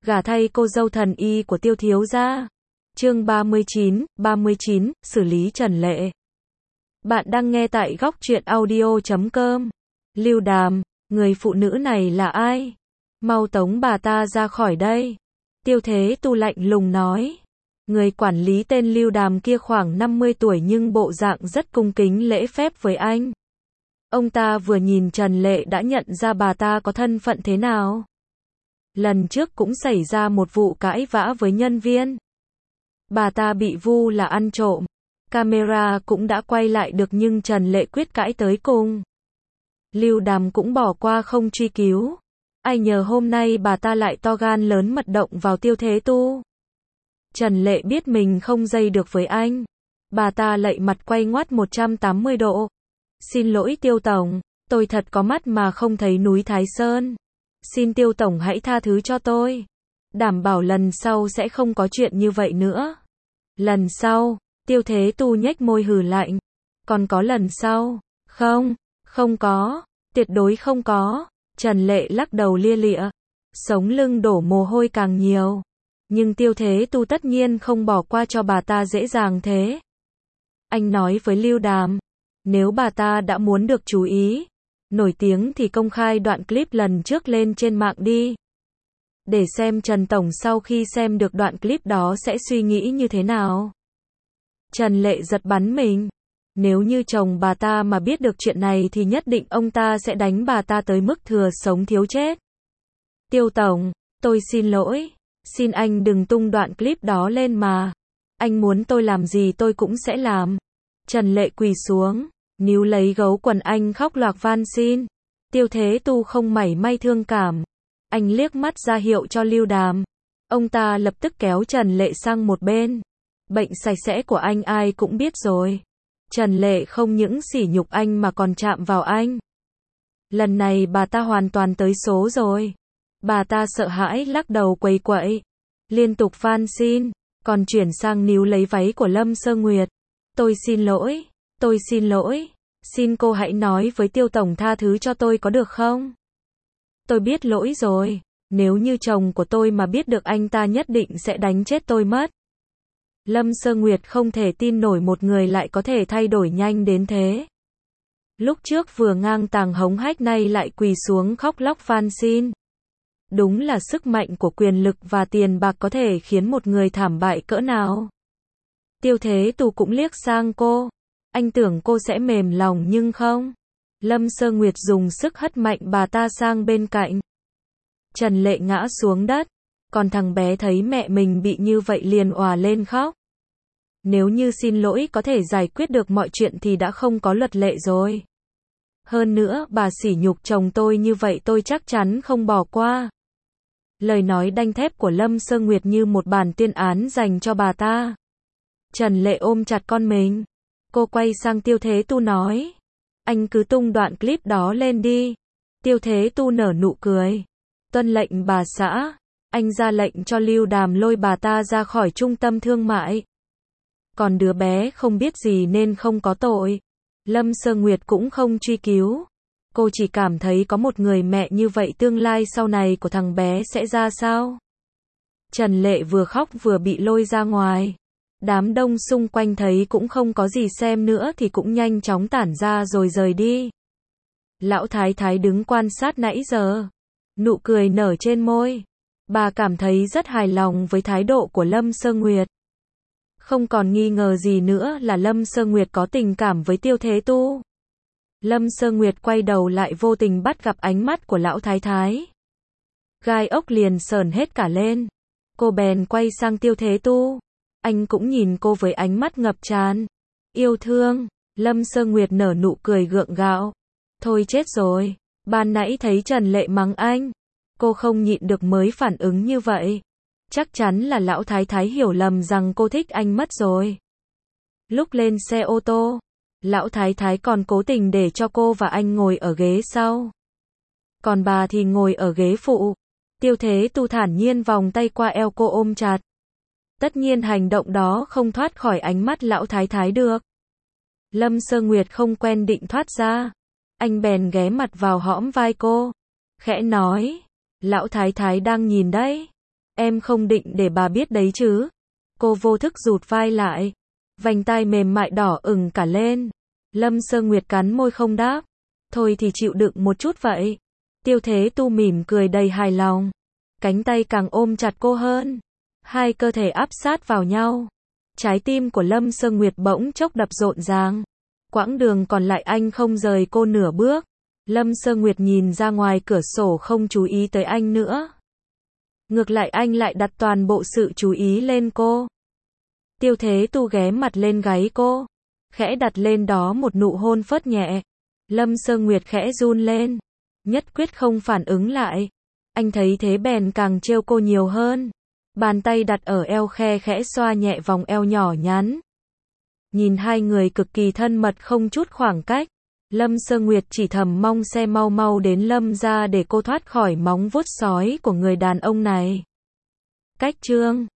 gả thay cô dâu thần y của Tiêu thiếu gia. Chương 39, xử lý Trần Lệ. Bạn đang nghe tại góc truyện audio.com. Lưu Đàm, người phụ nữ này là ai? Mau tống bà ta ra khỏi đây. Tiêu Thế Tu lạnh lùng nói. Người quản lý tên Lưu Đàm kia khoảng 50 tuổi nhưng bộ dạng rất cung kính lễ phép với anh. Ông ta vừa nhìn Trần Lệ đã nhận ra bà ta có thân phận thế nào. Lần trước cũng xảy ra một vụ cãi vã với nhân viên. Bà ta bị vu là ăn trộm. Camera cũng đã quay lại được nhưng Trần Lệ quyết cãi tới cùng. Lưu Đàm cũng bỏ qua không truy cứu. Ai nhờ hôm nay bà ta lại to gan lớn mật động vào Tiêu Thế Tu. Trần Lệ biết mình không dây được với anh. Bà ta lạy mặt quay ngoắt 180 độ. Xin lỗi Tiêu Tổng, tôi thật có mắt mà không thấy núi Thái Sơn. Xin Tiêu Tổng hãy tha thứ cho tôi. Đảm bảo lần sau sẽ không có chuyện như vậy nữa. Lần sau, Tiêu Thế Tu nhếch môi hừ lạnh. Còn có lần sau? Không có, tuyệt đối không có. Trần Lệ lắc đầu lia lịa. Sống lưng đổ mồ hôi càng nhiều. Nhưng Tiêu Thế Tu tất nhiên không bỏ qua cho bà ta dễ dàng thế. Anh nói với Lưu Đàm. Nếu bà ta đã muốn được chú ý, nổi tiếng thì công khai đoạn clip lần trước lên trên mạng đi. Để xem Trần Tổng sau khi xem được đoạn clip đó sẽ suy nghĩ như thế nào. Trần Lệ giật bắn mình. Nếu như chồng bà ta mà biết được chuyện này thì nhất định ông ta sẽ đánh bà ta tới mức thừa sống thiếu chết. Tiêu Tổng, tôi xin lỗi. Xin anh đừng tung đoạn clip đó lên mà. Anh muốn tôi làm gì tôi cũng sẽ làm. Trần Lệ quỳ xuống, níu lấy gấu quần anh khóc loạc van xin. Tiêu Thế Tu không mảy may thương cảm. Anh liếc mắt ra hiệu cho Lưu Đàm. Ông ta lập tức kéo Trần Lệ sang một bên. Bệnh sạch sẽ của anh ai cũng biết rồi. Trần Lệ không những sỉ nhục anh mà còn chạm vào anh. Lần này bà ta hoàn toàn tới số rồi. Bà ta sợ hãi lắc đầu quấy quậy. Liên tục van xin. Còn chuyển sang níu lấy váy của Lâm Sơ Nguyệt. Tôi xin lỗi. Xin cô hãy nói với Tiêu Tổng tha thứ cho tôi có được không? Tôi biết lỗi rồi. Nếu như chồng của tôi mà biết được anh ta nhất định sẽ đánh chết tôi mất. Lâm Sơ Nguyệt không thể tin nổi một người lại có thể thay đổi nhanh đến thế. Lúc trước vừa ngang tàng hống hách nay lại quỳ xuống khóc lóc van xin. Đúng là sức mạnh của quyền lực và tiền bạc có thể khiến một người thảm bại cỡ nào. Tiêu Thế Tu cũng liếc sang cô. Anh tưởng cô sẽ mềm lòng nhưng không. Lâm Sơ Nguyệt dùng sức hất mạnh bà ta sang bên cạnh. Trần Lệ ngã xuống đất. Còn thằng bé thấy mẹ mình bị như vậy liền òa lên khóc. Nếu như xin lỗi có thể giải quyết được mọi chuyện thì đã không có luật lệ rồi. Hơn nữa bà sỉ nhục chồng tôi như vậy tôi chắc chắn không bỏ qua. Lời nói đanh thép của Lâm Sơ Nguyệt như một bản tuyên án dành cho bà ta. Trần Lệ ôm chặt con mình. Cô quay sang Tiêu Thế Tu nói. Anh cứ tung đoạn clip đó lên đi. Tiêu Thế Tu nở nụ cười. Tuân lệnh bà xã. Anh ra lệnh cho Lưu Đàm lôi bà ta ra khỏi trung tâm thương mại. Còn đứa bé không biết gì nên không có tội. Lâm Sơ Nguyệt cũng không truy cứu. Cô chỉ cảm thấy có một người mẹ như vậy tương lai sau này của thằng bé sẽ ra sao. Trần Lệ vừa khóc vừa bị lôi ra ngoài. Đám đông xung quanh thấy cũng không có gì xem nữa thì cũng nhanh chóng tản ra rồi rời đi. Lão Thái Thái đứng quan sát nãy giờ. Nụ cười nở trên môi. Bà cảm thấy rất hài lòng với thái độ của Lâm Sơ Nguyệt. Không còn nghi ngờ gì nữa là Lâm Sơ Nguyệt có tình cảm với Tiêu Thế Tu. Lâm Sơ Nguyệt quay đầu lại vô tình bắt gặp ánh mắt của Lão Thái Thái. Gai ốc liền sởn hết cả lên. Cô bèn quay sang Tiêu Thế Tu. Anh cũng nhìn cô với ánh mắt ngập tràn yêu thương. Lâm Sơ Nguyệt nở nụ cười gượng gạo. Thôi chết rồi. Ban nãy thấy Trần Lệ mắng anh. Cô không nhịn được mới phản ứng như vậy. Chắc chắn là Lão Thái Thái hiểu lầm rằng cô thích anh mất rồi. Lúc lên xe ô tô, Lão Thái Thái còn cố tình để cho cô và anh ngồi ở ghế sau. Còn bà thì ngồi ở ghế phụ. Tiêu Thế Tu thản nhiên vòng tay qua eo cô ôm chặt. Tất nhiên hành động đó không thoát khỏi ánh mắt Lão Thái Thái được. Lâm Sơ Nguyệt không quen định thoát ra. Anh bèn ghé mặt vào hõm vai cô. Khẽ nói. Lão Thái Thái đang nhìn đấy. Em không định để bà biết đấy chứ. Cô vô thức rụt vai lại. Vành tai mềm mại đỏ ửng cả lên. Lâm Sơ Nguyệt cắn môi không đáp. Thôi thì chịu đựng một chút vậy. Tiêu Thế Tu mỉm cười đầy hài lòng. Cánh tay càng ôm chặt cô hơn. Hai cơ thể áp sát vào nhau. Trái tim của Lâm Sơ Nguyệt bỗng chốc đập rộn ràng. Quãng đường còn lại anh không rời cô nửa bước. Lâm Sơ Nguyệt nhìn ra ngoài cửa sổ không chú ý tới anh nữa. Ngược lại anh lại đặt toàn bộ sự chú ý lên cô. Tiêu Thế Tu ghé mặt lên gáy cô. Khẽ đặt lên đó một nụ hôn phớt nhẹ. Lâm Sơ Nguyệt khẽ run lên. Nhất quyết không phản ứng lại. Anh thấy thế bèn càng trêu cô nhiều hơn. Bàn tay đặt ở eo khe khẽ xoa nhẹ vòng eo nhỏ nhắn. Nhìn hai người cực kỳ thân mật không chút khoảng cách. Lâm Sơ Nguyệt chỉ thầm mong xe mau mau đến Lâm gia để cô thoát khỏi móng vuốt sói của người đàn ông này. Cách chương